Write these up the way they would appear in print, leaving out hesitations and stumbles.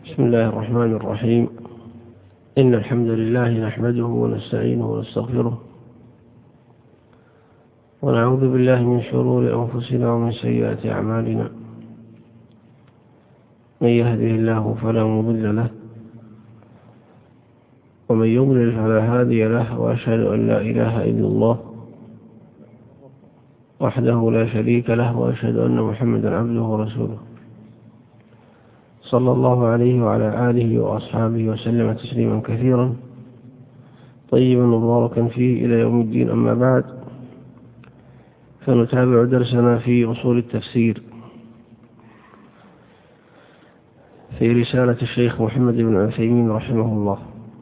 بسم الله الرحمن الرحيم. إن الحمد لله نحمده ونستعينه ونستغفره ونعوذ بالله من شرور أنفسنا ومن سيئات أعمالنا. من يهده الله فلا مضل له ومن يضلل فلا هادي له، وأشهد أن لا إله إلا الله وحده لا شريك له، وأشهد أن محمدا عبده ورسوله صلى الله عليه وعلى آله وأصحابه وسلم تسليما كثيرا طيبا مباركا فيه إلى يوم الدين. أما بعد، فنتابع درسنا في أصول التفسير في رسالة الشيخ محمد بن عثيمين رحمه الله.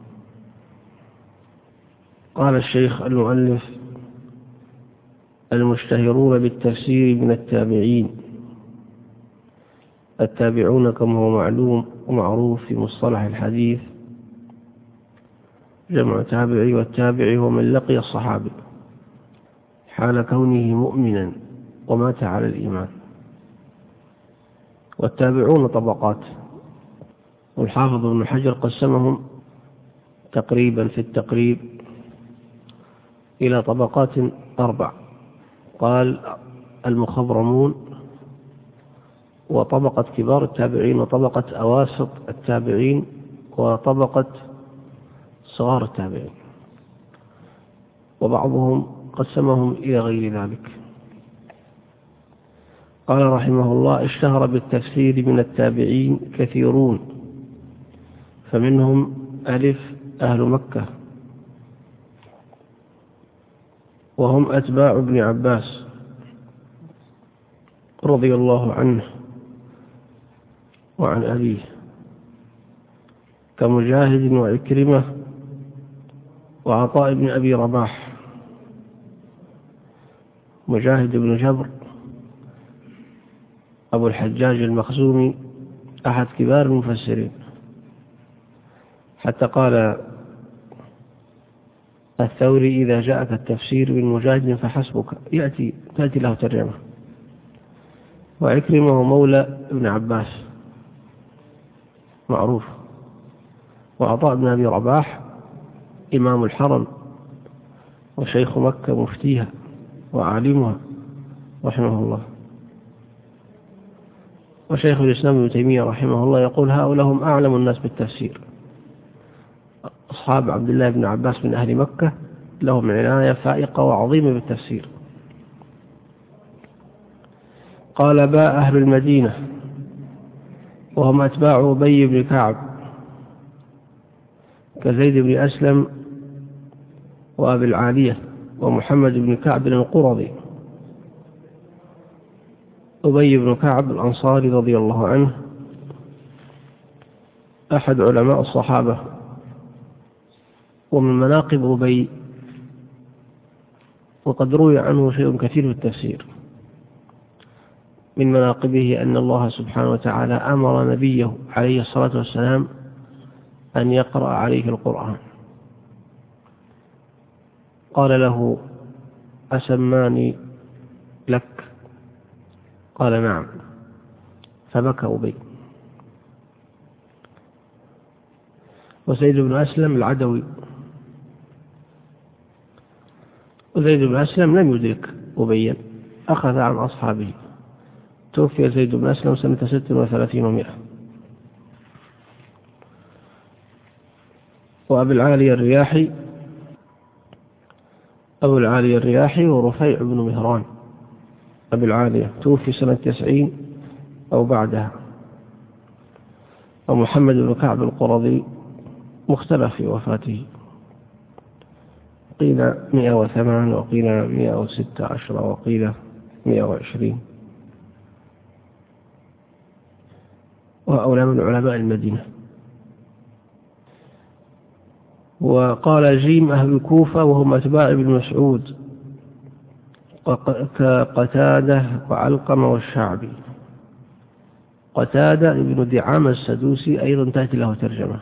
قال الشيخ المؤلف: المشتهرون بالتفسير من التابعين. التابعون كما هو معلوم ومعروف في مصطلح الحديث جمع تابعي، والتابعي هو من لقي الصحابي حال كونه مؤمنا ومات على الإيمان. والتابعون طبقات، والحافظ ابن حجر قسمهم تقريبا في التقريب إلى طبقات 4. قال: المخضرمون، وطبقة كبار التابعين، وطبقة أواسط التابعين، وطبقة صغار التابعين، وبعضهم قسمهم إلى غير ذلك. قال رحمه الله: اشتهر بالتفسير من التابعين كثيرون، فمنهم ألف أهل مكة، وهم أتباع ابن عباس رضي الله عنه وعن أبيه، كمجاهد وعكرمة وعطاء بن أبي رباح. مجاهد بن جبر أبو الحجاج المخزومي أحد كبار المفسرين، حتى قال الثوري: إذا جاءك التفسير من مجاهد فحسبك، تأتي له ترجمة. وعكرمة مولى ابن عباس معروف. وعطاء بن أبي رباح إمام الحرم وشيخ مكة مفتيها وعالمها رحمه الله. وشيخ الإسلام ابن تيمية رحمه الله يقول: هؤلاء هم أعلم الناس بالتفسير. أصحاب عبد الله بن عباس من أهل مكة لهم عناية فائقة وعظيمة بالتفسير. قال: باء أهل المدينة، وهم أتباع أبي بن كعب كزيد بن أسلم وأبي العالية ومحمد بن كعب القرظي. أبي بن كعب الأنصاري رضي الله عنه أحد علماء الصحابة. ومن مناقب أبي، وقد روي عنه شيء كثير في التفسير، من مناقبه أن الله سبحانه وتعالى أمر نبيه عليه الصلاة والسلام أن يقرأ عليه القرآن. قال له: أسماني لك؟ قال: نعم. فبكى أبي. وزيد بن أسلم العدوي، وزيد بن أسلم لم يدرك أبيا، أخذ عن أصحابه. توفي زيد بن أسلم سنة 36 و100. وأبو العالي الرياحي، أبو العالي الرياحي ورفيع بن مهران. أبو العالية توفي سنة 90 أو بعدها. ومحمد بن كعب القرظي مختلف في وفاته، قيل 108 وقيل 116 وقيل 120. وهؤلاء من علماء المدينة. وقال: جيم أهل الكوفة، وهم أتباع ابن مسعود كقتادة وعلقمة والشعبي. قتادة ابن دعامة السدوسي أيضا تأتي له ترجمة.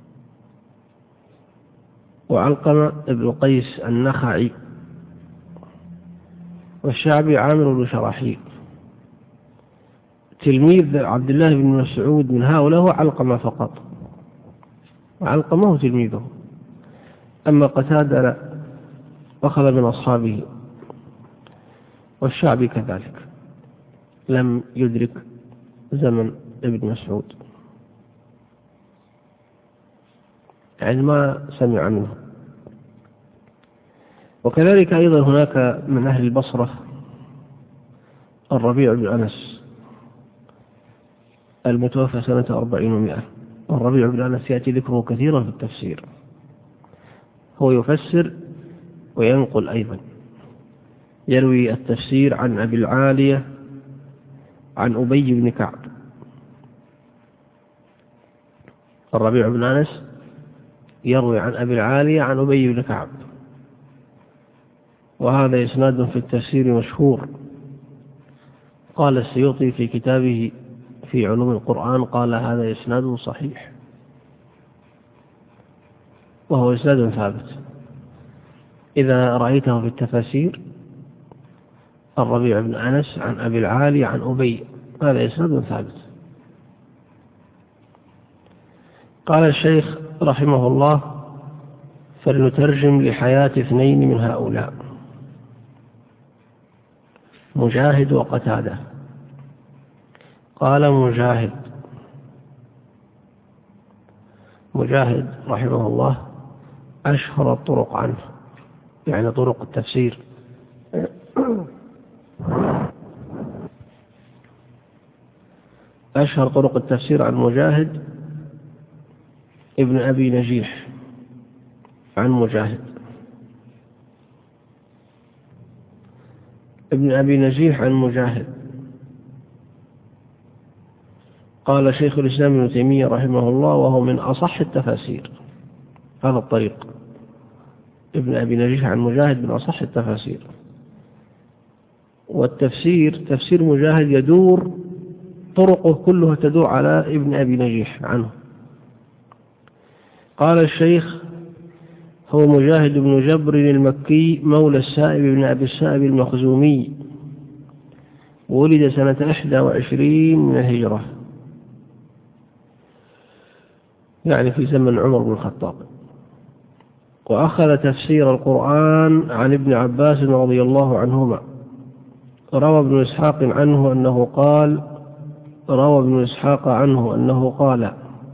وعلقمة ابن قيس النخعي. والشعبي عامر بن شراحيل تلميذ عبد الله بن مسعود من هؤلاء هو علقمة فقط، علقمة هو تلميذه. أما قتادة لا، أخذ من أصحابه. والشعبي كذلك لم يدرك زمن ابن مسعود، يعني ما سمع منه. وكذلك أيضا هناك من أهل البصرة الربيع بن أنس المتوفى سنة 40 و100. الربيع بن أنس يأتي ذكره كثيرا في التفسير، هو يفسر وينقل أيضا، يروي التفسير عن أبي العالية عن أبي بن كعب. الربيع بن أنس يروي عن أبي العالية عن أبي بن كعب، وهذا إسناد في التفسير مشهور. قال السيوطي في كتابه في علوم القرآن قال هذا إسناد صحيح، وهو إسناد ثابت. إذا رأيته في التفاسير الربيع بن أنس عن أبي العالي عن أبي، هذا إسناد ثابت. قال الشيخ رحمه الله فلنترجم لحياة اثنين من هؤلاء، مجاهد وقتادة. قال مجاهد رحمه الله أشهر الطرق عنه، يعني طرق التفسير، أشهر طرق التفسير عن مجاهد ابن أبي نجيح عن مجاهد. ابن أبي نجيح عن مجاهد. قال شيخ الإسلام ابن تيمية رحمه الله وهو من أصح التفاسير، هذا الطريق ابن أبي نجيح عن مجاهد من أصح التفاسير. والتفسير تفسير مجاهد يدور طرقه كلها تدور على ابن أبي نجيح عنه. قال الشيخ هو مجاهد بن جبر المكي مولى السائب بن أبي السائب المخزومي، ولد سنة 21 من الهجرة، يعني في زمن عمر بن الخطاب. وأخذ تفسير القرآن عن ابن عباس رضي الله عنهما. روى ابن إسحاق عنه أنه قال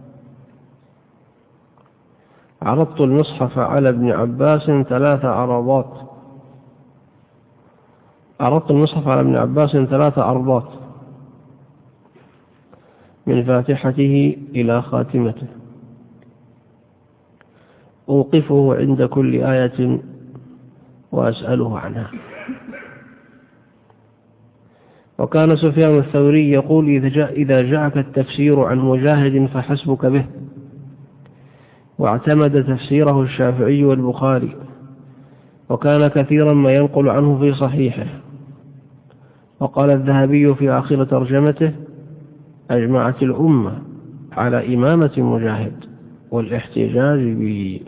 عرضت المصحف على ابن عباس 3 عرضات، عرضت المصحف على ابن عباس 3 عرضات من فاتحته إلى خاتمته، أوقفه عند كل آية وأسأله عنها. وكان سفيان الثوري يقول إذا جاءك التفسير عن مجاهد فحسبك به. واعتمد تفسيره الشافعي والبخاري، وكان كثيرا ما ينقل عنه في صحيحه. وقال الذهبي في آخر ترجمته أجمعت الأمة على إمامة مجاهد والاحتجاج به.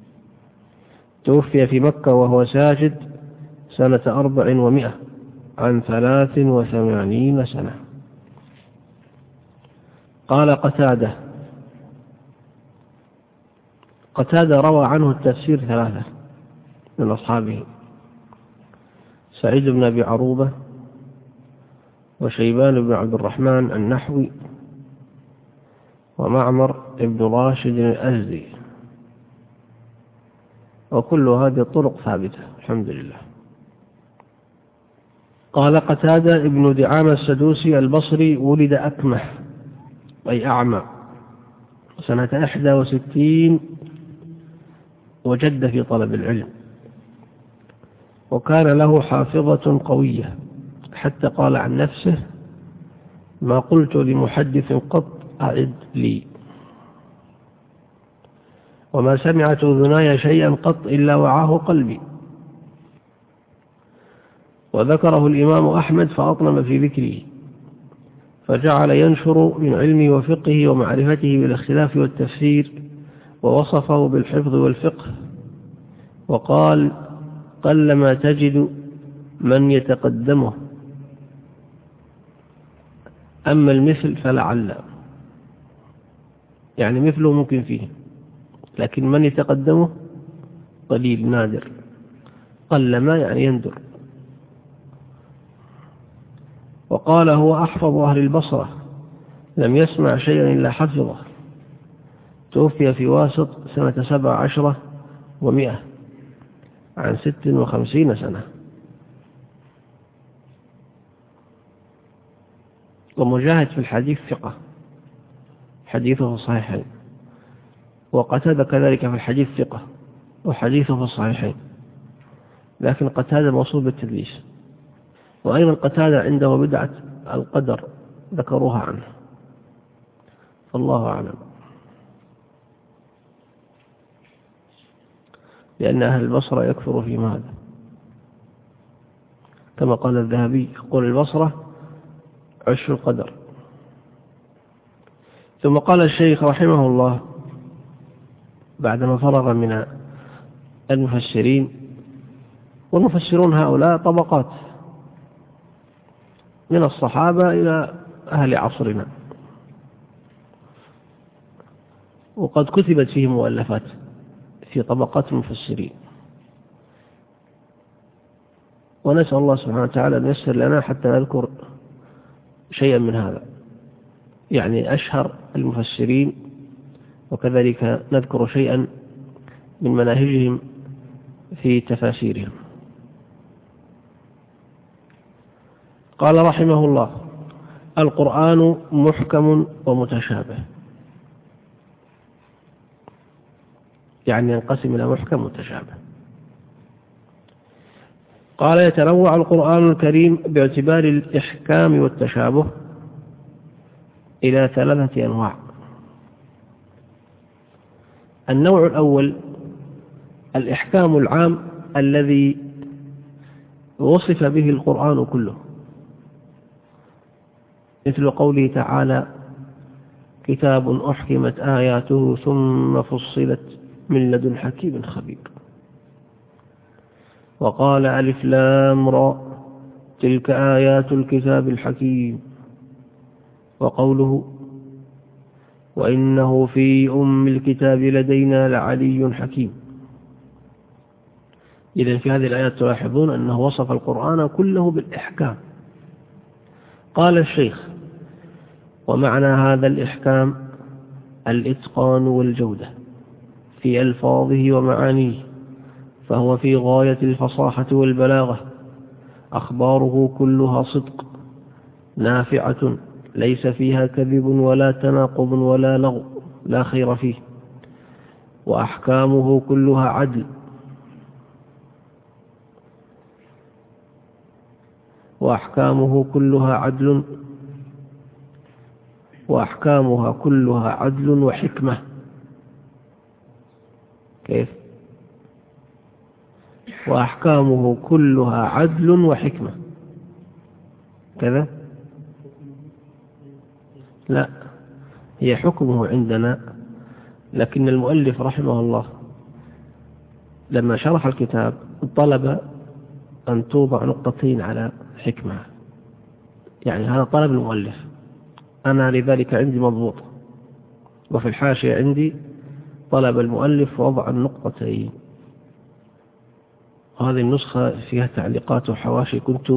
توفي في مكة وهو ساجد سنة 400 عن 83 سنة. قال قتادة روى عنه التفسير 3 من أصحابه: سعيد بن أبي عروبة، وشيبان بن عبد الرحمن النحوي، ومعمر بن راشد الأزدي. وكل هذه الطرق ثابتة الحمد لله. قال قتادة ابن دعامة السدوسي البصري ولد أكمح أي أعمى سنة 61، وجد في طلب العلم، وكان له حافظة قوية حتى قال عن نفسه ما قلت لمحدث قط أعد لي، وما سمعت أذناي شيئا قط إلا وعاه قلبي. وذكره الإمام أحمد فأطلم في ذكره، فجعل ينشر من علمه وفقه ومعرفته بالاختلاف والتفسير، ووصفه بالحفظ والفقه، وقال قلما تجد من يتقدمه أما المثل فلعل، يعني مثله ممكن فيه، لكن من يتقدمه قليل نادر، قل ما يعني يندر. وقال هو أحفظ أهل البصرة، لم يسمع شيئا إلا حفظه، توفي في واسط سنة 17 و100 عن 56 سنة. ومجاهد في الحديث ثقة، حديثه في الصحيحين، وقتادة كذلك في الحديث ثقة وحديثه في الصحيحين، لكن قتادة موصول بالتدليس. وأيضا قتادة عنده بدعة القدر ذكروها عنه، فالله أعلم، لأن أهل البصرة يكثر في هذا، كما قال الذهبي يقول البصرة عش القدر. ثم قال الشيخ رحمه الله بعدما فرغ من المفسرين، والمفسرون هؤلاء طبقات من الصحابة إلى أهل عصرنا، وقد كتبت فيه مؤلفات في طبقات المفسرين، ونسأل الله سبحانه وتعالى أن ييسر لنا حتى نذكر شيئا من هذا، يعني أشهر المفسرين، وكذلك نذكر شيئا من مناهجهم في تفاسيرهم. قال رحمه الله: القرآن محكم ومتشابه، يعني ينقسم إلى محكم ومتشابه. قال: يتنوع القرآن الكريم باعتبار الإحكام والتشابه إلى 3 أنواع. النوع الأول الإحكام العام الذي وصف به القرآن كله، مثل قوله تعالى: كتاب أحكمت آياته ثم فصلت من لدن حكيم خبير. وقال: ألف لام را تلك آيات الكتاب الحكيم. وقوله: وإنه في أم الكتاب لدينا لعلي حكيم. إذن في هذه الآيات تلاحظون أنه وصف القرآن كله بالإحكام. قال الشيخ: ومعنى هذا الإحكام الإتقان والجودة في ألفاظه ومعانيه، فهو في غاية الفصاحة والبلاغة، أخباره كلها صدق نافعة، ليس فيها كذب ولا تناقض ولا لغو لا خير فيه، وأحكامه كلها عدل، وأحكامها كلها عدل وحكمة. كيف؟ وأحكامه كلها عدل وحكمة كذا؟ لا، هي حكمه عندنا، لكن المؤلف رحمه الله لما شرح الكتاب طلب أن توضع نقطتين على حكمة، يعني هذا طلب المؤلف، أنا لذلك عندي مضبوط، وفي الحاشية عندي طلب المؤلف وضع النقطتين، وهذه النسخة فيها تعليقات وحواشي كنت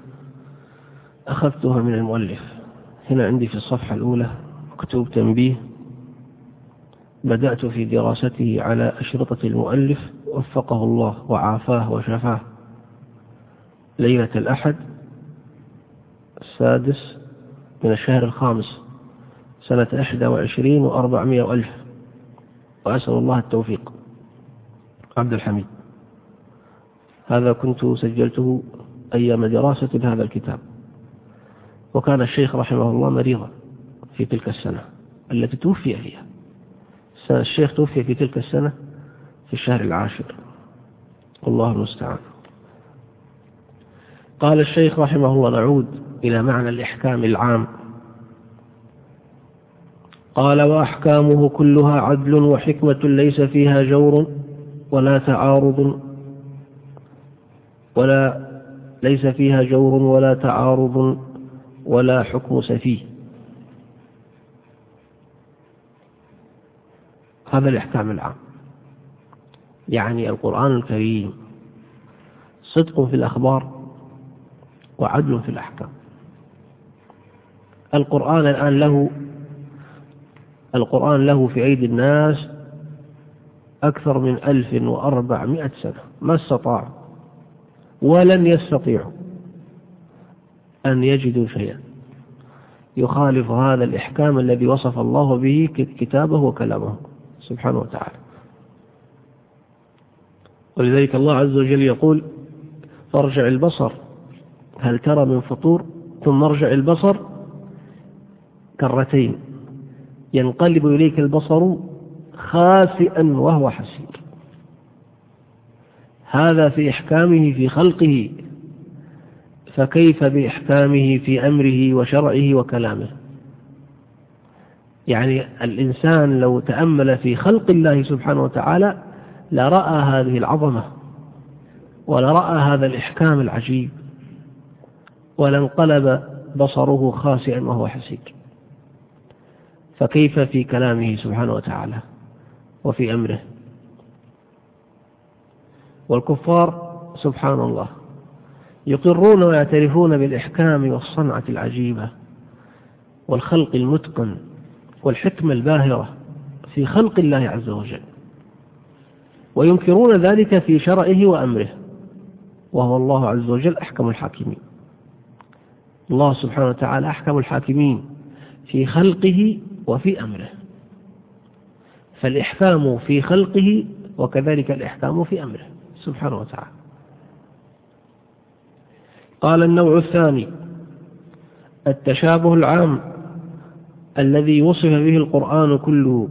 أخذتها من المؤلف. هنا عندي في الصفحة الأولى مكتوب تنبيه: بدأت في دراسته على أشرطة المؤلف وفقه الله وعافاه وشفاه ليلة الأحد 6 من الشهر 5 سنة 21 و400 ألف، وأسأل الله التوفيق. عبد الحميد. هذا كنت سجلته أيام دراسة هذا الكتاب، وكان الشيخ رحمه الله مريضا في تلك السنة التي توفي فيها. الشيخ توفي في تلك السنة في الشهر 10، والله المستعان. قال الشيخ رحمه الله: نعود إلى معنى الإحكام العام. قال: وأحكامه كلها عدل وحكمة، ليس فيها جور ولا تعارض ولا حكم سفيه. هذا الإحكام العام. يعني القرآن الكريم صدق في الأخبار وعدل في الأحكام. القرآن له في أيدي الناس أكثر من 1400 سنة، ما استطاعوا ولن يستطيعوا أن يجدوا شيئا يخالف هذا الإحكام الذي وصف الله به كتابه وكلامه سبحانه وتعالى. ولذلك الله عز وجل يقول: فارجع البصر هل ترى من فطور ثم ارجع البصر كرتين ينقلب إليك البصر خاسئا وهو حسير. هذا في إحكامه في خلقه، فكيف بإحكامه في أمره وشرعه وكلامه؟ يعني الإنسان لو تأمل في خلق الله سبحانه وتعالى لرأى هذه العظمة ولرأى هذا الإحكام العجيب، ولانقلب بصره خاسئا وهو حسير. فكيف في كلامه سبحانه وتعالى وفي أمره؟ والكفار سبحان الله يقرون ويعترفون بالإحكام والصنعة العجيبة والخلق المتقن والحكمة الباهرة في خلق الله عز وجل، وينكرون ذلك في شرعه وأمره، وهو الله عز وجل أحكم الحاكمين. الله سبحانه وتعالى أحكم الحاكمين في خلقه وفي أمره، فالإحكام في خلقه وكذلك الإحكام في أمره سبحانه وتعالى. قال: النوع الثاني التشابه العام الذي وصف به القرآن كله،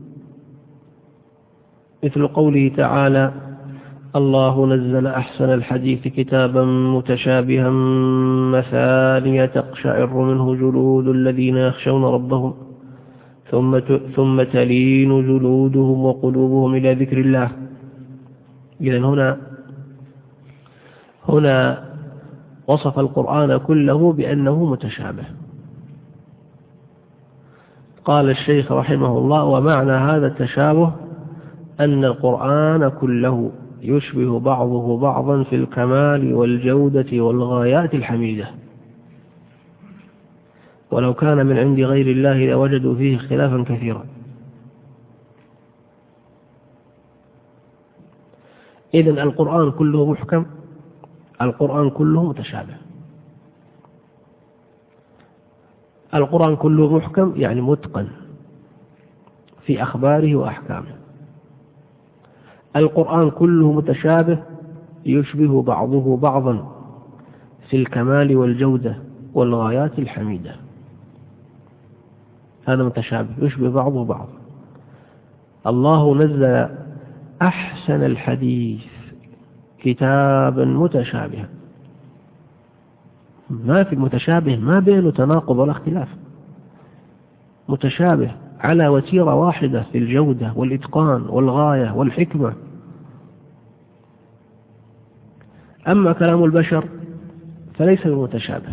مثل قوله تعالى: الله نزل أحسن الحديث كتابا متشابها مثانية تقشعر منه جلود الذين يخشون ربهم ثم تلين جلودهم وقلوبهم إلى ذكر الله. إذن هنا وصف القرآن كله بأنه متشابه. قال الشيخ رحمه الله: ومعنى هذا التشابه أن القرآن كله يشبه بعضه بعضا في الكمال والجودة والغايات الحميدة، ولو كان من عند غير الله لوجدوا فيه اختلافا كثيرا. إذن القرآن كله محكم، القرآن كله متشابه. القرآن كله محكم يعني متقن في أخباره وأحكامه. القرآن كله متشابه يشبه بعضه بعضا في الكمال والجودة والغايات الحميدة. هذا متشابه يشبه بعضه بعضا. الله نزل أحسن الحديث كتابا متشابها. ما في متشابه ما بينه تناقض ولا اختلاف، متشابه على وتيرة واحدة في الجودة والإتقان والغاية والحكمة. أما كلام البشر فليس بمتشابه.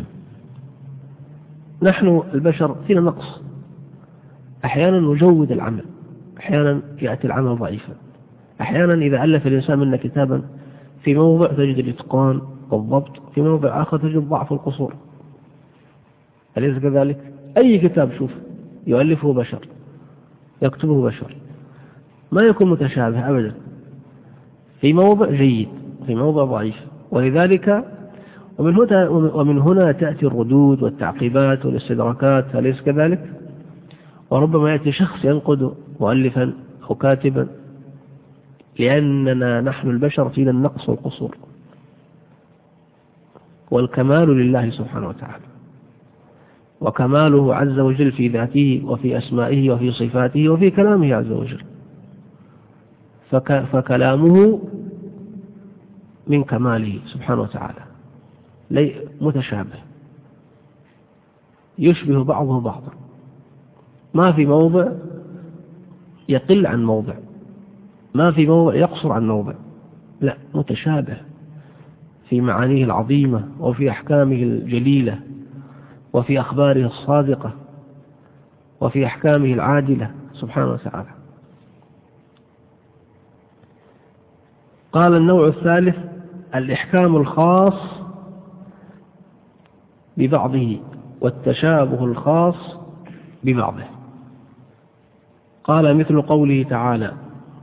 نحن البشر فينا نقص، أحيانا نجود العمل، أحيانا يأتي العمل ضعيفا، أحيانا إذا ألف الإنسان منا كتابا في موضع تجد الإتقان والضبط، في موضع آخر تجد ضعف القصور. أليس كذلك؟ أي كتاب شوف يؤلفه بشر يكتبه بشر ما يكون متشابه أبدا، في موضع جيد في موضع ضعيف. ولذلك ومن هنا تأتي الردود والتعقيبات والاستدراكات، أليس كذلك؟ وربما يأتي شخص ينقد مؤلفا أو كاتبا، لأننا نحن البشر فينا النقص والقصور، والكمال لله سبحانه وتعالى، وكماله عز وجل في ذاته وفي أسمائه وفي صفاته وفي كلامه عز وجل. فكلامه من كماله سبحانه وتعالى متشابه يشبه بعضه بعضا، ما في موضع يقل عن موضع، ما في موضع يقصر عن موضع، لا، متشابه في معانيه العظيمة وفي أحكامه الجليلة وفي أخباره الصادقة وفي أحكامه العادلة سبحانه وتعالى. قال النوع الثالث الإحكام الخاص ببعضه والتشابه الخاص ببعضه. قال مثل قوله تعالى: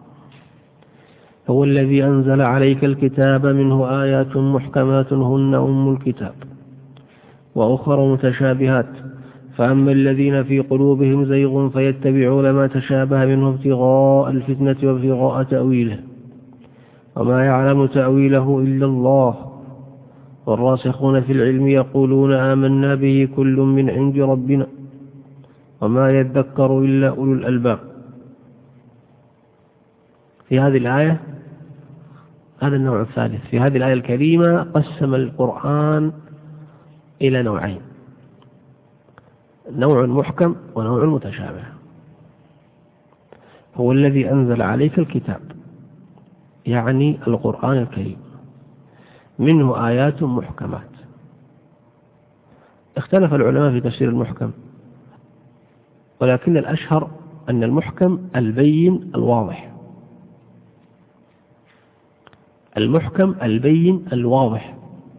هو الذي أنزل عليك الكتاب منه آيات محكمات هن أم الكتاب وأخر متشابهات فأما الذين في قلوبهم زيغ فيتبعون ما تشابه منه ابتغاء الفتنة وابتغاء تأويله وما يعلم تأويله إلا الله والراسخون في العلم يقولون آمنا به كل من عند ربنا وما يذكر إلا أولو الألباب. في هذه الآية هذا النوع الثالث. في هذه الآية الكريمة قسم القرآن إلى نوعين: نوع محكم ونوع متشابه. هو الذي أنزل عليك الكتاب يعني القرآن الكريم منه آيات محكمات. اختلف العلماء في تفسير المحكم، ولكن الأشهر أن المحكم البين الواضح. المحكم البين الواضح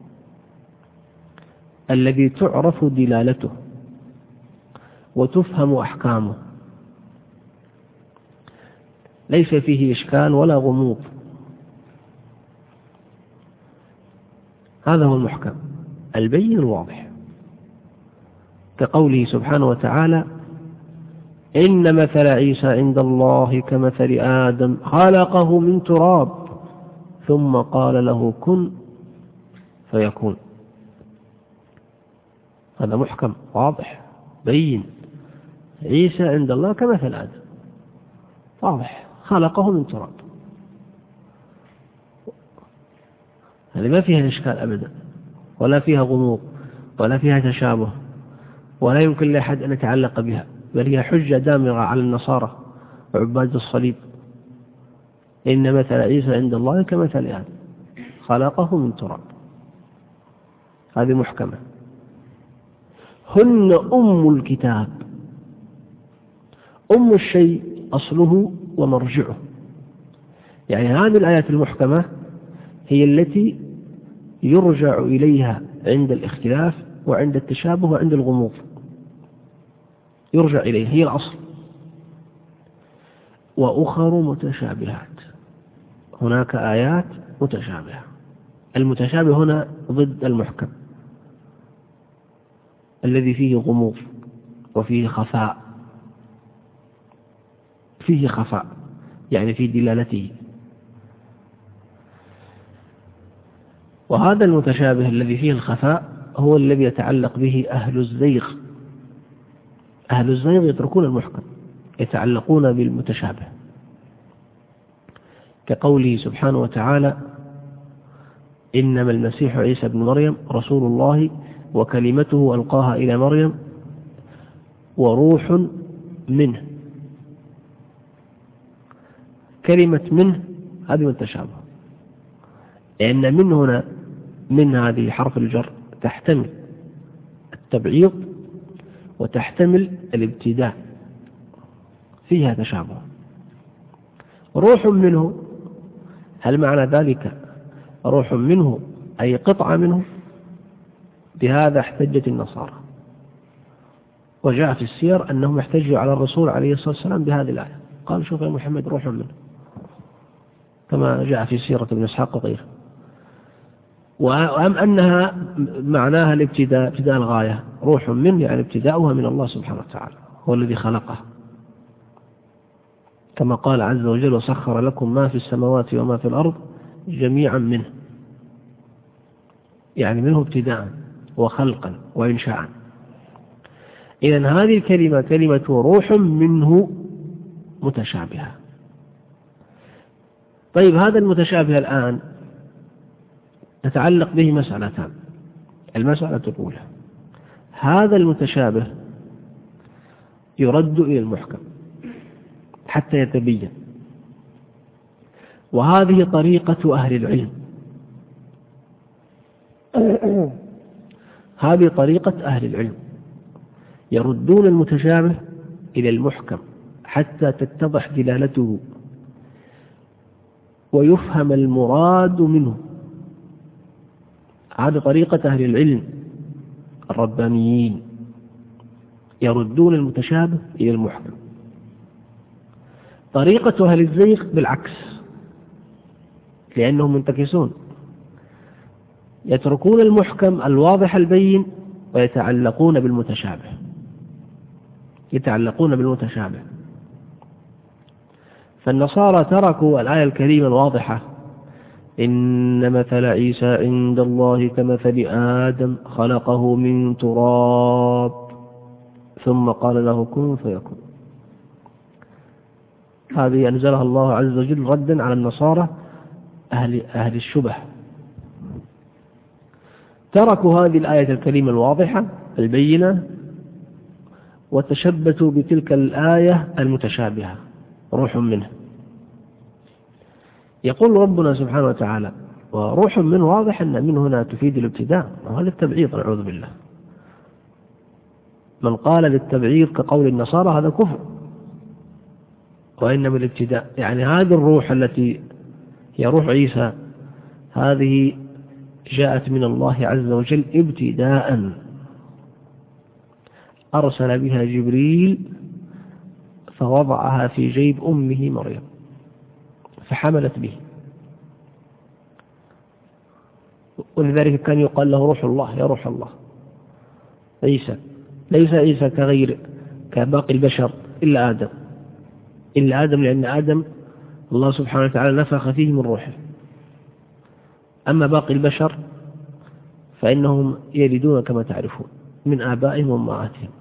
الذي تعرف دلالته وتفهم أحكامه، ليس فيه إشكال ولا غموض. هذا هو المحكم البين الواضح، كقوله سبحانه وتعالى: إن مثل عيسى عند الله كمثل آدم خلقه من تراب ثم قال له كن فيكون. هذا محكم واضح بين. عيسى عند الله كمثل آدم، واضح، خلقه من تراب. هذه ما فيها إشكال أبدا، ولا فيها غموض، ولا فيها تشابه، ولا يمكن لأحد أن يتعلق بها، بل هي حجة دامغة على النصارى وعباد الصليب. إن مثل عيسى عند الله كمثل آدم خلقه من تراب. هذه محكمة. هن أم الكتاب. أم الشيء أصله ومرجعه، يعني هذه الآيات المحكمة هي التي يرجع إليها عند الاختلاف وعند التشابه وعند الغموض، يرجع إليها، هي الأصل. وأخر متشابهات، هناك آيات متشابهة. المتشابه هنا ضد المحكم الذي فيه غموض وفيه خفاء، فيه خفاء يعني في دلالته. وهذا المتشابه الذي فيه الخفاء هو الذي يتعلق به أهل الزيغ. أهل الزيغ يتركون المحكم، يتعلقون بالمتشابه، كقوله سبحانه وتعالى: إنما المسيح عيسى بن مريم رسول الله وكلمته ألقاها إلى مريم وروح منه. كلمة منه هذه متشابه، لأن من هنا، من هذه حرف الجر تحتمل التبعيض وتحتمل الابتداء، فيها تشابه. روح منه، هل معنى ذلك روح منه أي قطعة منه؟ بهذا احتجت النصارى، وجاء في السير أنهم احتجوا على الرسول عليه الصلاة والسلام بهذه الآية، قال: شوف يا محمد روح منه، كما جاء في سيرة ابن إسحاق وغيره. وأم أنها معناها الابتداء، ابتداء الغاية، روح منه يعني ابتداؤها من الله سبحانه وتعالى، هو الذي خلقه، كما قال عز وجل: وسخر لكم ما في السماوات وما في الأرض جميعا منه، يعني منه ابتداء وخلقا وإنشاء. إذن هذه الكلمة كلمة روح منه متشابهة. طيب، هذا المتشابه الآن تتعلق به مسألتان. المسألة الأولى: هذا المتشابه يرد إلى المحكم حتى يتبين، وهذه طريقة أهل العلم. هذه طريقة أهل العلم، يردون المتشابه إلى المحكم حتى تتضح دلالته ويفهم المراد منه. هذه طريقة أهل العلم الربانيين، يردون المتشابه إلى المحكم. طريقة أهل الزيغ بالعكس، لأنهم منتكسون، يتركون المحكم الواضح البين ويتعلقون بالمتشابه. فالنصارى تركوا الآية الكريمة الواضحة: إن مثل عيسى عند الله كمثل آدم خلقه من تراب ثم قال له كن فيكون. هذه أنزلها الله عز وجل ردا على النصارى أهل الشبه. تركوا هذه الآية الكريمة الواضحة البينة وتشبثوا بتلك الآية المتشابهة، روح منه. يقول ربنا سبحانه وتعالى: وروح منه، واضح أن من هنا تفيد الابتداء، وهذا التبعيض نعوذ بالله. من قال للتبعيض كقول النصارى هذا كفر، وإنما الابتداء يعني هذه الروح التي هي روح عيسى، هذه جاءت من الله عز وجل ابتداء، أرسل بها جبريل فوضعها في جيب أمه مريم فحملت به. ولذلك كان يقال له روح الله، يا روح الله. عيسى ليس عيسى كباقي البشر إلا آدم، لأن آدم الله سبحانه وتعالى نفخ فيه من روحه. أما باقي البشر فإنهم يلدون كما تعرفون من آبائهم وأمهاتهم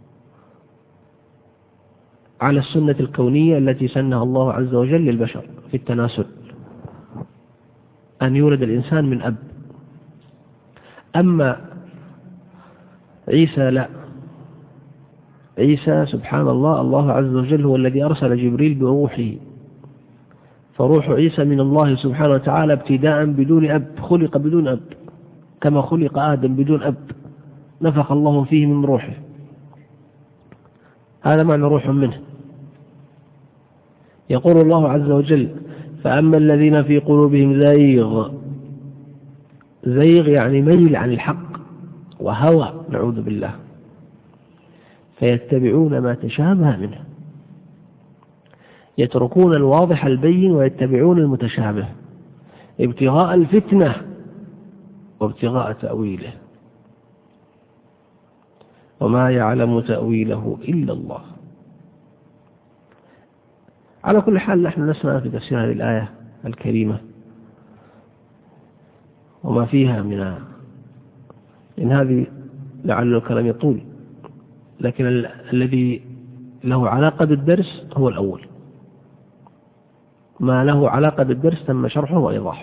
على السنة الكونية التي سنها الله عز وجل للبشر في التناسل، أن يولد الإنسان من أب. أما عيسى لا، عيسى سبحان الله، الله عز وجل هو الذي أرسل جبريل بروحه، فروح عيسى من الله سبحانه وتعالى ابتداء بدون أب، خلق بدون أب كما خلق آدم بدون أب، نفخ الله فيه من روحه. هذا معنى روح منه. يقول الله عز وجل: فأما الذين في قلوبهم زيغ يعني ميل عن الحق وهوى، نعوذ بالله، فيتبعون ما تشابه منه. يتركون الواضح البين ويتبعون المتشابه ابتغاء الفتنة وابتغاء تأويله، وما يعلم تأويله إلا الله. على كل حال نحن نسمع في تفسير هذه الآية الكريمة وما فيها إن هذه لعل الكلام يطول، لكن الذي له علاقة بالدرس هو الأول. ما له علاقة بالدرس تم شرحه وإيضاحه.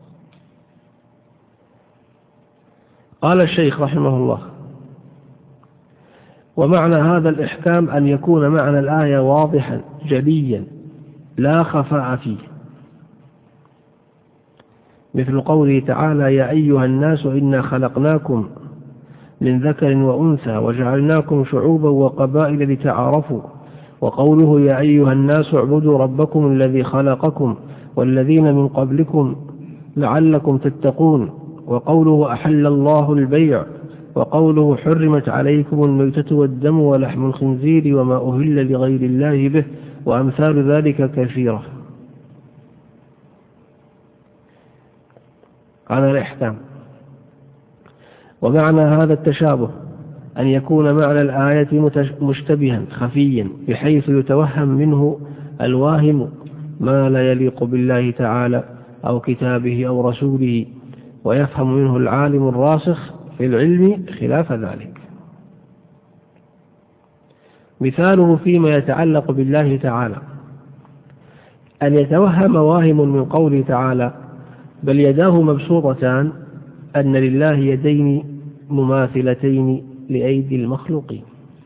قال الشيخ رحمه الله: ومعنى هذا الإحكام أن يكون معنى الآية واضحا جليا لا خفاء فيه، مثل قوله تعالى: يا أيها الناس إنا خلقناكم من ذكر وأنثى وجعلناكم شعوبا وقبائل لتعارفوا، وقوله: يا أيها الناس اعبدوا ربكم الذي خلقكم والذين من قبلكم لعلكم تتقون، وقوله: أحل الله البيع، وقوله: حرمت عليكم الميتة والدم ولحم الخنزير وما أهل لغير الله به، وأمثال ذلك كثيرة. هذا الإحكام. ومعنى هذا التشابه أن يكون معنى الآية مشتبها خفيا بحيث يتوهم منه الواهم ما لا يليق بالله تعالى أو كتابه أو رسوله، ويفهم منه العالم الراسخ في العلم خلاف ذلك. مثاله فيما يتعلق بالله تعالى أن يتوهم واهم من قوله تعالى: بل يداه مبسوطتان، أن لله يدين مماثلتين لأيدي المخلوقين.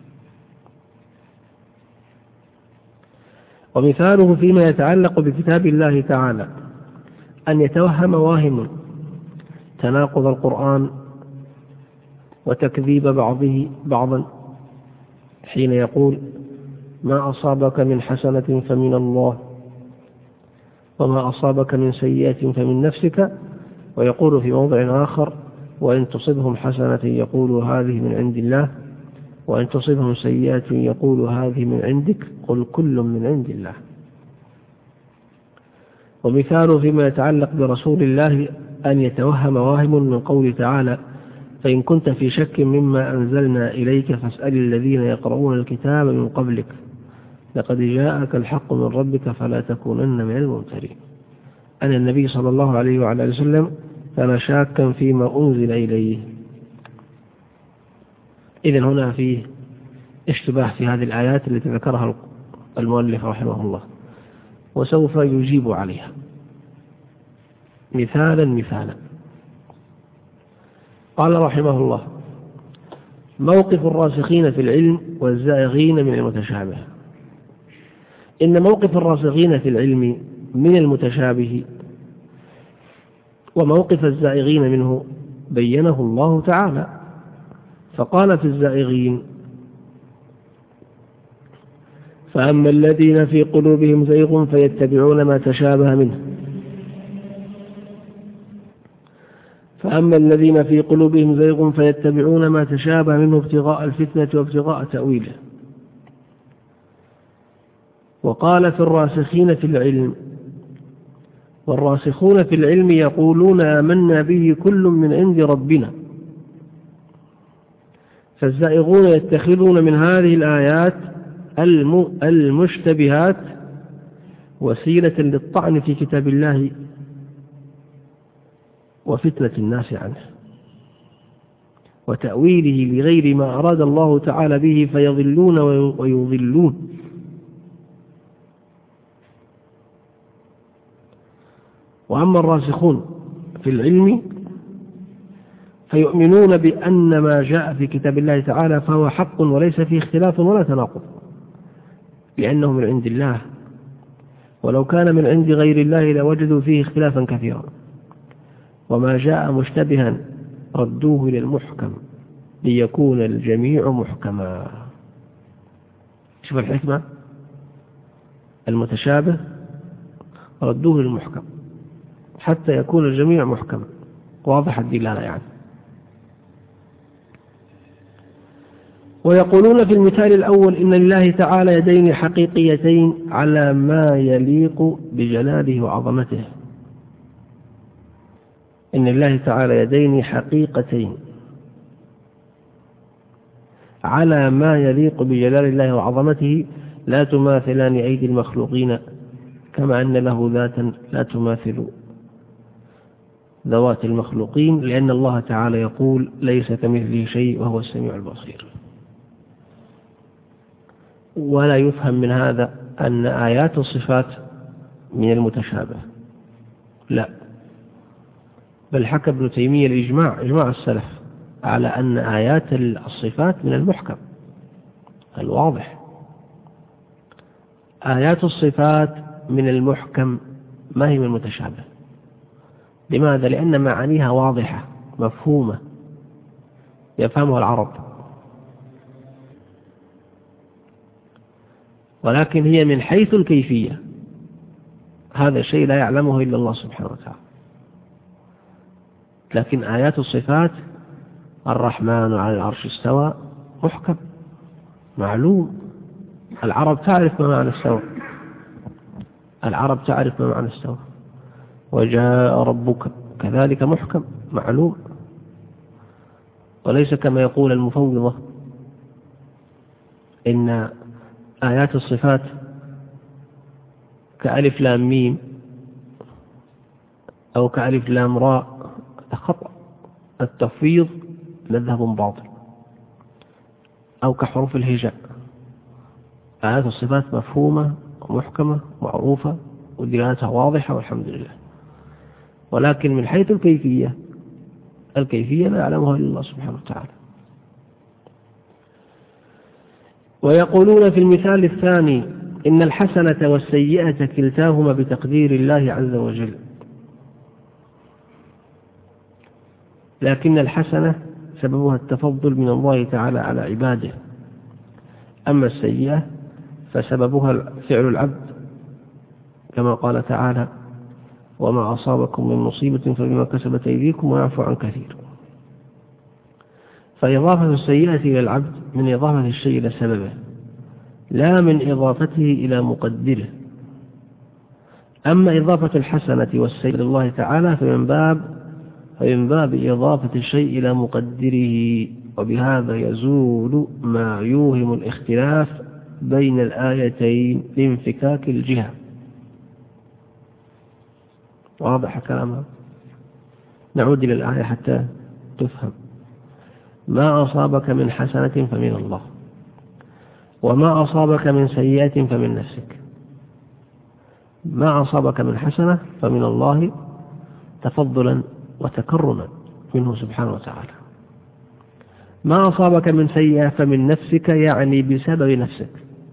ومثاله فيما يتعلق بكتاب الله تعالى أن يتوهم واهم تناقض القرآن وتكذيب بعضه بعضا حين يقول: ما أصابك من حسنة فمن الله وما أصابك من سيئة فمن نفسك. ويقول في موضع آخر: وإن تصبهم حسنة يقولوا هذه من عند الله، وإن تصبهم سيئة يقولوا هذه من عندك، قل كل من عند الله. ومثاله فيما يتعلق برسول الله أن يتوهم واهم من قول تعالى: فإن كنت في شك مما أنزلنا إليك فاسأل الذين يقرؤون الكتاب من قبلك لقد جاءك الحق من ربك فلا تكونن من الممترين. أن النبي صلى الله عليه وعلى وسلم كان شاكا فيما أنزل إليه. إذن هنا فيه اشتباه في هذه الآيات التي ذكرها المؤلف رحمه الله، وسوف يجيب عليها مثالا. قال رحمه الله: موقف الراسخين في العلم والزائغين من المتشابه. إن موقف الراسخين في العلم من المتشابه وموقف الزائغين منه بينه الله تعالى، فقال في الزائغين: فأما الذين في قلوبهم زيغ فيتبعون ما تشابه منه ابتغاء الفتنة وابتغاء تأويله. وقال في الراسخين في العلم: والراسخون في العلم يقولون آمنا به كل من عند ربنا. فالزائغون يتخذون من هذه الآيات المشتبهات وسيلة للطعن في كتاب الله وفتنة الناس عنه وتأويله لغير ما أراد الله تعالى به، فيضلون ويضلون. وأما الراسخون في العلم فيؤمنون بأن ما جاء في كتاب الله تعالى فهو حق وليس فيه اختلاف ولا تناقض، لأنه من عند الله، ولو كان من عند غير الله لوجدوا فيه اختلافا كثيرا. وما جاء مشتبها ردوه للمحكم ليكون الجميع محكما. شوف الحكمة، المتشابه ردوه للمحكم حتى يكون الجميع محكما واضح الدلالة يعني. ويقولون في المثال الأول: إن لله تعالى يدين حقيقيتين على ما يليق بجلاله وعظمته. إن لله تعالى يدين حقيقتين على ما يليق بجلال الله وعظمته لا تماثلان أيدي المخلوقين، كما أن له ذاتا لا تماثل ذوات المخلوقين، لأن الله تعالى يقول: ليس كمثله شيء وهو السميع البصير. ولا يفهم من هذا أن آيات الصفات من المتشابه، لا، بل حكى ابن تيمية إجماع السلف على أن آيات الصفات من المحكم الواضح. آيات الصفات من المحكم ما هي من المتشابه. لماذا؟ لأن معانيها واضحة مفهومة يفهمها العرب، ولكن هي من حيث الكيفية هذا الشيء لا يعلمه إلا الله سبحانه وتعالى. لكن آيات الصفات: الرحمن على العرش استوى، محكم معلوم، العرب تعرف ما معنى استوى. وجاء ربك كذلك محكم معلوم، وليس كما يقول المفوضة إن آيات الصفات كألف لام ميم أو كألف لام راء. خطأ، التفويض مذهب باطل، أو كحروف الهجاء. آيات الصفات مفهومة ومحكمة معروفة ودلالتها واضحة والحمد لله، ولكن من حيث الكيفية لا يعلمها إلا الله سبحانه وتعالى. ويقولون في المثال الثاني: إن الحسنة والسيئة كلتاهما بتقدير الله عز وجل، لكن الحسنة سببها التفضل من الله تعالى على عباده، أما السيئة فسببها فعل العبد، كما قال تعالى: وما أصابكم من مصيبة فبما كسبت أيديكم ويعفو عن كثير. فإضافة السيئة إلى العبد من إضافة الشيء إلى سببه، لا من إضافته إلى مقدره. أما إضافة الحسنة والسيئة إلى الله تعالى فمن باب إضافة الشيء إلى مقدره، وبهذا يزول ما يوهم الاختلاف بين الآيتين لانفكاك الجهة. واضح كلامها؟ نعود إلى الآية حتى تفهم. ما أصابك من حسنة فمن الله، وما أصابك من سيئة فمن نفسك. ما أصابك من حسنة فمن الله تفضلا وتكرما منه سبحانه وتعالى. ما أصابك من سيئة فمن نفسك، يعني بسبب نفسك،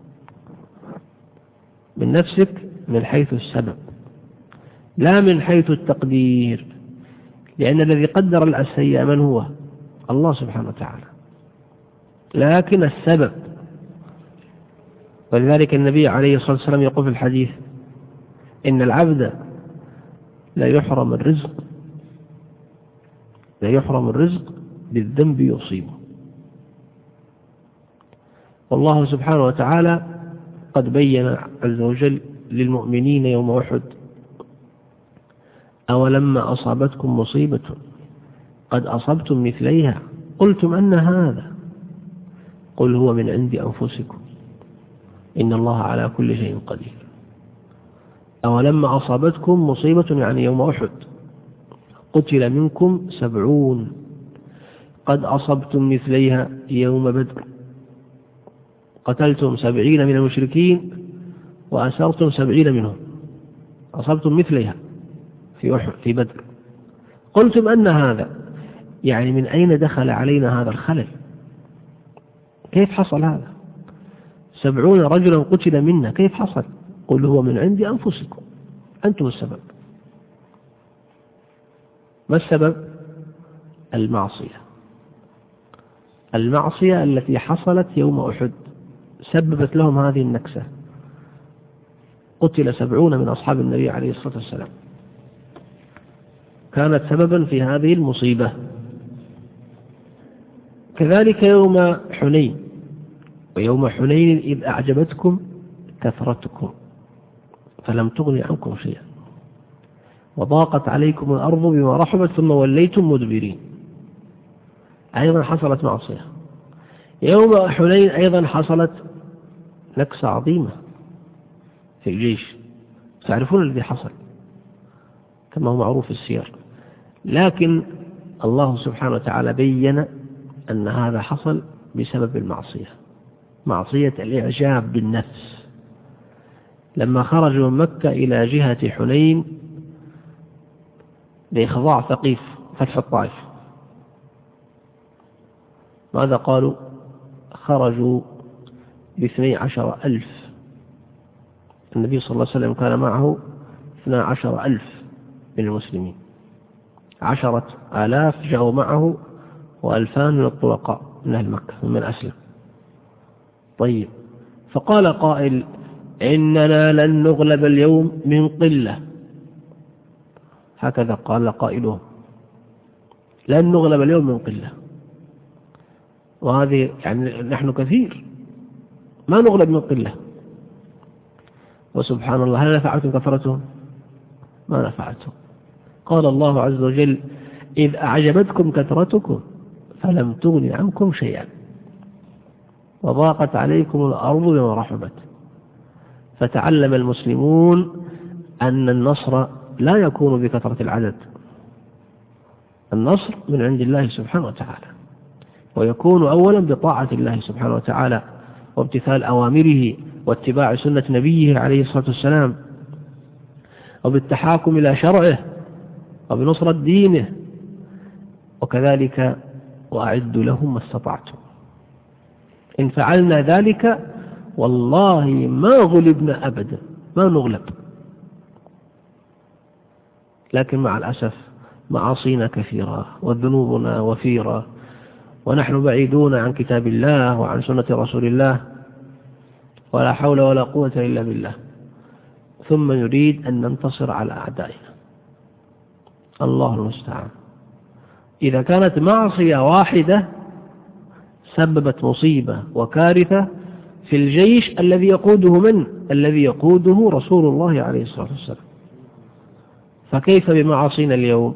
من نفسك من حيث السبب لا من حيث التقدير، لأن الذي قدر السيئة من هو؟ الله سبحانه وتعالى، لكن السبب. ولذلك النبي عليه الصلاة والسلام يقول في الحديث: إن العبد لا يحرم الرزق بالذنب يصيبه. والله سبحانه وتعالى قد بين عز وجل للمؤمنين يوم أحد: أولما أصابتكم مصيبة قد أصبتم مثليها قلتم أن هذا، قل هو من عند أنفسكم إن الله على كل شيء قدير. أولما أصابتكم مصيبة يعني يوم أحد قتل منكم 70 قد أصبتم مثليها يوم بدر، قتلتم 70 من المشركين وأسرتم 70 منهم، أصبتم مثليها في أحد في بدر. قلتم أن هذا، يعني من أين دخل علينا هذا الخلل؟ كيف حصل هذا؟ 70 رجلا قتل منا، كيف حصل؟ قل هو من عند أنفسكم، أنتم السبب. ما السبب؟ المعصية التي حصلت يوم أحد سببت لهم هذه النكسة. قتل 70 من أصحاب النبي عليه الصلاة والسلام، كانت سببا في هذه المصيبة. كذلك يوم حنين، ويوم حنين إذ أعجبتكم كثرتكم فلم تغن عنكم شيئا وضاقت عليكم الأرض بما رحبت ثم وليتم مدبرين. أيضا حصلت معصية. يوم حنين أيضا حصلت نكسة عظيمة في الجيش، تعرفون الذي حصل كما هو معروف في السير، لكن الله سبحانه وتعالى بين أن هذا حصل بسبب المعصية، معصية الإعجاب بالنفس. لما خرجوا من مكة إلى جهة حنين لإخضاع ثقيف فتح الطائف، ماذا قالوا؟ خرجوا ب12,000. النبي صلى الله عليه وسلم كان معه 12,000 من المسلمين، 10,000 جاءوا معه و2,000 من الطلقاء من أهل مكة ممن أسلم. طيب، فقال قائل: إننا لن نغلب اليوم من قلة. هكذا قال قائلهم: لن نغلب اليوم من قلة. وهذه يعني نحن كثير ما نغلب من قلة. وسبحان الله، هل نفعتهم كثرتهم؟ ما نفعتهم. قال الله عز وجل: إذ أعجبتكم كثرتكم فلم تغن عنكم شيئا وضاقت عليكم الأرض بما رحبت. فتعلم المسلمون أن النصر لا يكون بكثرة العدد، النصر من عند الله سبحانه وتعالى، ويكون أولا بطاعة الله سبحانه وتعالى وامتثال أوامره واتباع سنة نبيه عليه الصلاة والسلام، وبالتحاكم إلى شرعه وبنصرة دينه. وكذلك: وأعدوا لهم ما استطعتم. إن فعلنا ذلك والله ما غلبنا أبدا، ما نغلب. لكن مع الأسف معاصينا كثيرة وذنوبنا وفيرة، ونحن بعيدون عن كتاب الله وعن سنة رسول الله، ولا حول ولا قوة إلا بالله، ثم نريد أن ننتصر على أعدائنا. الله المستعان. إذا كانت معصية واحدة سببت مصيبة وكارثة في الجيش الذي يقوده من؟ الذي يقوده رسول الله عليه الصلاة والسلام، فكيف بمعاصينا اليوم؟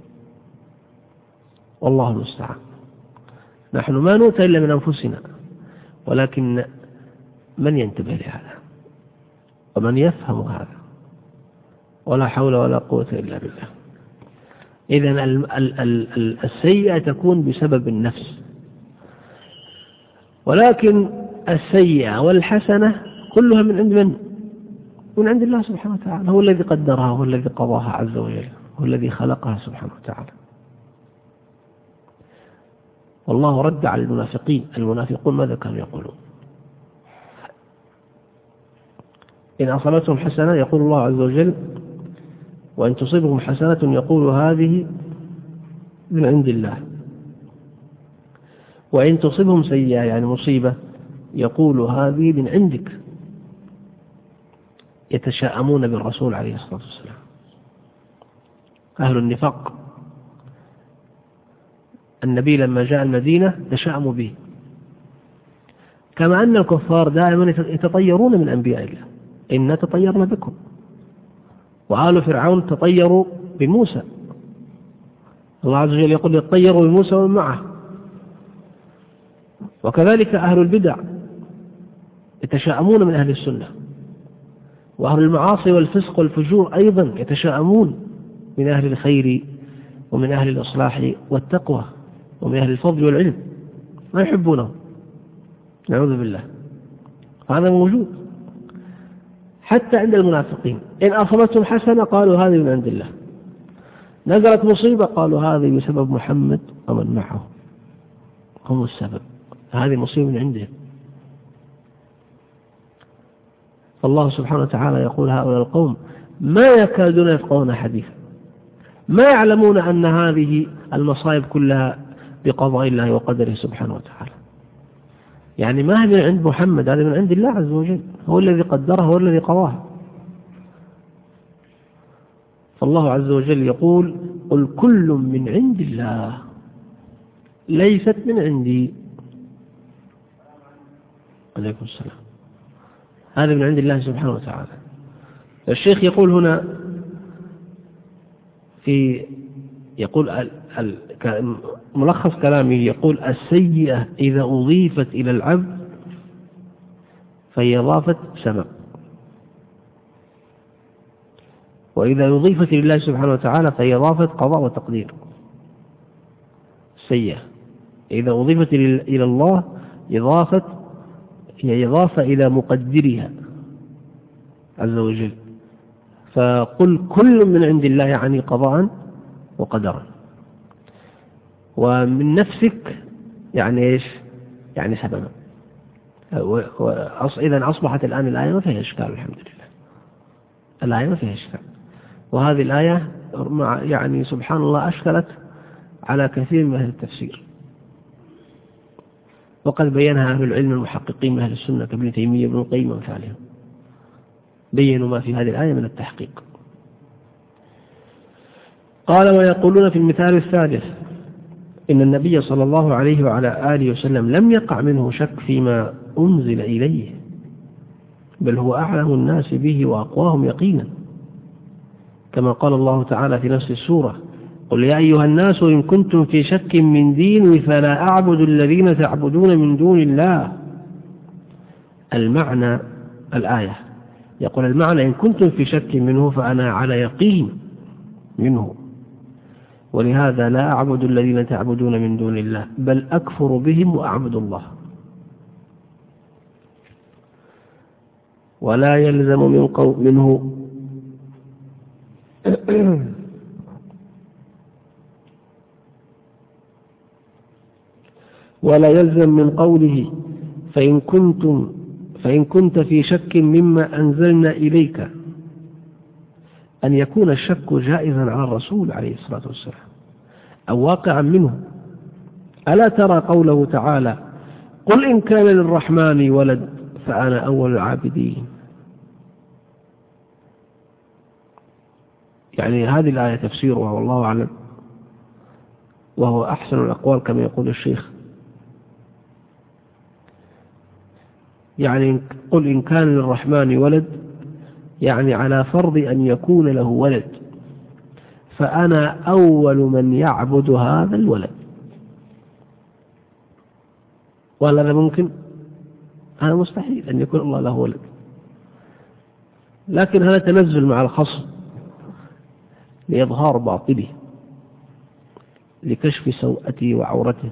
والله المستعان. نحن ما نؤتى إلا من أنفسنا، ولكن من ينتبه لهذا ومن يفهم هذا؟ ولا حول ولا قوة إلا بالله. إذن السيئة تكون بسبب النفس، ولكن السيئة والحسنة كلها من عند من؟ من عند الله سبحانه وتعالى. هو الذي قدرها، هو الذي قضاها عز وجل، هو الذي خلقها سبحانه وتعالى. والله رد على المنافقين. المنافقون ماذا كانوا يقولون؟ إن أصابتهم حسنة يقول الله عز وجل، وإن تصيبهم حسنة يقول هذه من عند الله، وإن تصيبهم سيئة يعني مصيبة يقول هذه من عندك. يتشاءمون بالرسول عليه الصلاة والسلام. أهل النفاق النبي لما جاء المدينة تشاءموا به، كما أن الكفار دائما يتطيرون من أنبياء الله. إنا تطيرنا بكم، وآل فرعون تطيروا بموسى. الله عز وجل يقول يتطيروا بموسى ومن معه. وكذلك أهل البدع يتشاءمون من أهل السنة، وأهل المعاصي والفسق والفجور أيضا يتشاءمون من أهل الخير ومن أهل الإصلاح والتقوى ومن أهل الفضل والعلم، ما يحبونه، نعوذ بالله. هذا موجود حتى عند المنافقين. إن أصابتهم حسنة قالوا هذه من عند الله، نزلت مصيبة قالوا هذه بسبب محمد ومن معه، هم السبب، هذه مصيبة من عندهم. فالله سبحانه وتعالى يقول هؤلاء القوم ما يكادون يفقهون حديثا، ما يعلمون أن هذه المصائب كلها بقضاء الله وقدره سبحانه وتعالى. يعني ما هي من عند محمد، هذا من عند الله عز وجل، هو الذي قدرها، هو الذي قضاها. فالله عز وجل يقول قل كل من عند الله ليست من عندي. عليكم السلام. هذا من عند الله سبحانه وتعالى. الشيخ يقول هنا يقول ملخص كلامه، يقول السيئة إذا أضيفت إلى العبد فهي إضافة سبب، وإذا أضيفت لله سبحانه وتعالى فهي إضافة قضاء وتقدير. السيئة إذا أضيفت إلى الله هي إضافة إلى مقدرها عز وجل. فقل كل من عند الله يعني قضاء وقدرا. ومن نفسك يعني إيش؟ يعني سببا. إذن أصبحت الآن الآية ما فيها إشكال، الحمد لله، الآية ما فيها إشكال. وهذه الآية يعني سبحان الله أشكلت على كثير من أهل التفسير، وقد بينها أهل العلم المحققين من أهل السنة كابن تيمية وابن القيم وأمثالهم، بينوا ما في هذه الآية من التحقيق. قال ويقولون في المثال الثالث إن النبي صلى الله عليه وعلى آله وسلم لم يقع منه شك فيما أنزل إليه، بل هو أعلم الناس به وأقواهم يقينا، كما قال الله تعالى في نفس السورة قل يا أيها الناس إن كنتم في شك من ديني فلا أعبد الذين تعبدون من دون الله. المعنى الآية يقول المعنى إن كنتم في شك منه فأنا على يقين منه، ولهذا لا أعبد الذين تعبدون من دون الله بل أكفر بهم وأعبد الله. ولا يلزم منه ولا يلزم من قوله فإن كنت في شك مما أنزلنا إليك أن يكون الشك جائزا على الرسول عليه الصلاة والسلام أو واقعا منه. ألا ترى قوله تعالى قل إن كان للرحمن ولد فأنا أول العابدين. يعني هذه الآية تفسيرها والله أعلم، وهو أحسن الأقوال كما يقول الشيخ، يعني قل إن كان للرحمن ولد، يعني على فرض أن يكون له ولد، فأنا أول من يعبد هذا الولد. وهل هذا ممكن؟ هذا مستحيل أن يكون الله له ولد، لكن هذا تنزل مع الخصم لإظهار باطله، لكشف سوءته وعورته،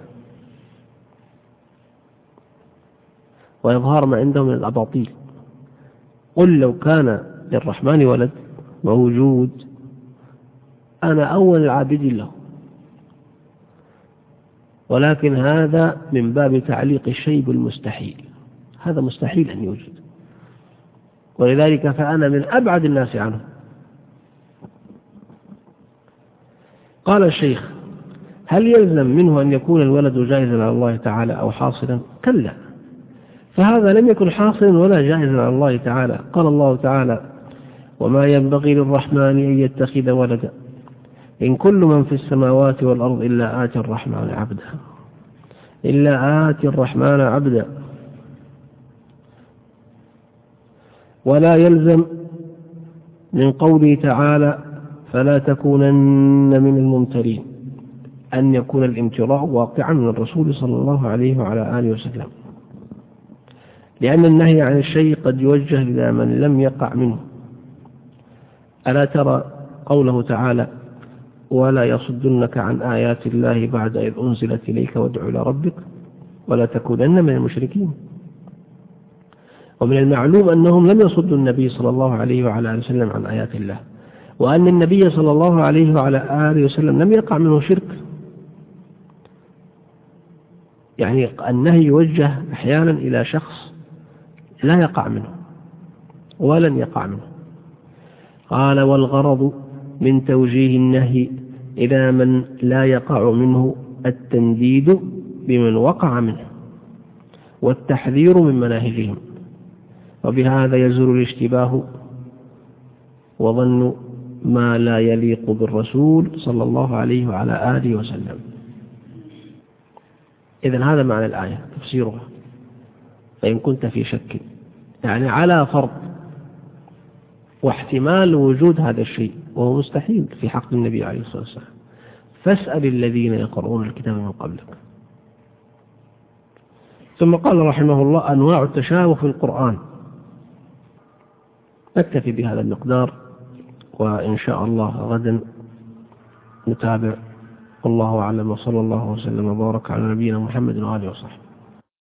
وإظهار ما عنده من الأباطيل. قل لو كان للرحمن ولد موجود أنا أول العابدين له، ولكن هذا من باب تعليق الشيء بالمستحيل، هذا مستحيل أن يوجد، ولذلك فأنا من أبعد الناس عنه. قال الشيخ: هل يلزم منه أن يكون الولد جائزا على الله تعالى أو حاصلا؟ كلا، فهذا لم يكن حاصلا ولا جائزا على الله تعالى. قال الله تعالى: وما ينبغي للرحمن أن يتخذ ولدا إن كل من في السماوات والأرض إلا آتي الرحمن عبدا، إلا آتي الرحمن عبدا. ولا يلزم من قوله تعالى: فلا تكونن من الممترين أن يكون الامتراء واقعا من الرسول صلى الله عليه وعلى آله وسلم، لأن النهي عن الشيء قد يوجه إلى من لم يقع منه. ألا ترى قوله تعالى: ولا يصدنك عن آيات الله بعد إذ أنزلت إليك وادع إلى ربك ولا تكونن من المشركين. ومن المعلوم أنهم لم يصدوا النبي صلى الله عليه وعلى آله وسلم عن آيات الله، وأن النبي صلى الله عليه وعلى آله وسلم لم يقع منه شرك. يعني النهي يوجه أحيانا إلى شخص لا يقع منه ولن يقع منه. قال: والغرض من توجيه النهي إلى من لا يقع منه التنديد بمن وقع منه والتحذير من مناهجهم، وبهذا يزول الاشتباه وظن ما لا يليق بالرسول صلى الله عليه وعلى آله وسلم. إذن هذا معنى الآية تفسيرها. فإن كنت في شك، يعني على فرض واحتمال وجود هذا الشيء، وهو مستحيل في حق النبي عليه الصلاة والسلام، فاسأل الذين يقرؤون الكتاب من قبلك. ثم قال رحمه الله: أنواع التشابه في القرآن. نكتفي بهذا المقدار، وإن شاء الله غدا نتابع. والله أعلم، وصلى الله وسلم وبارك على نبينا محمد وآله وصحبه.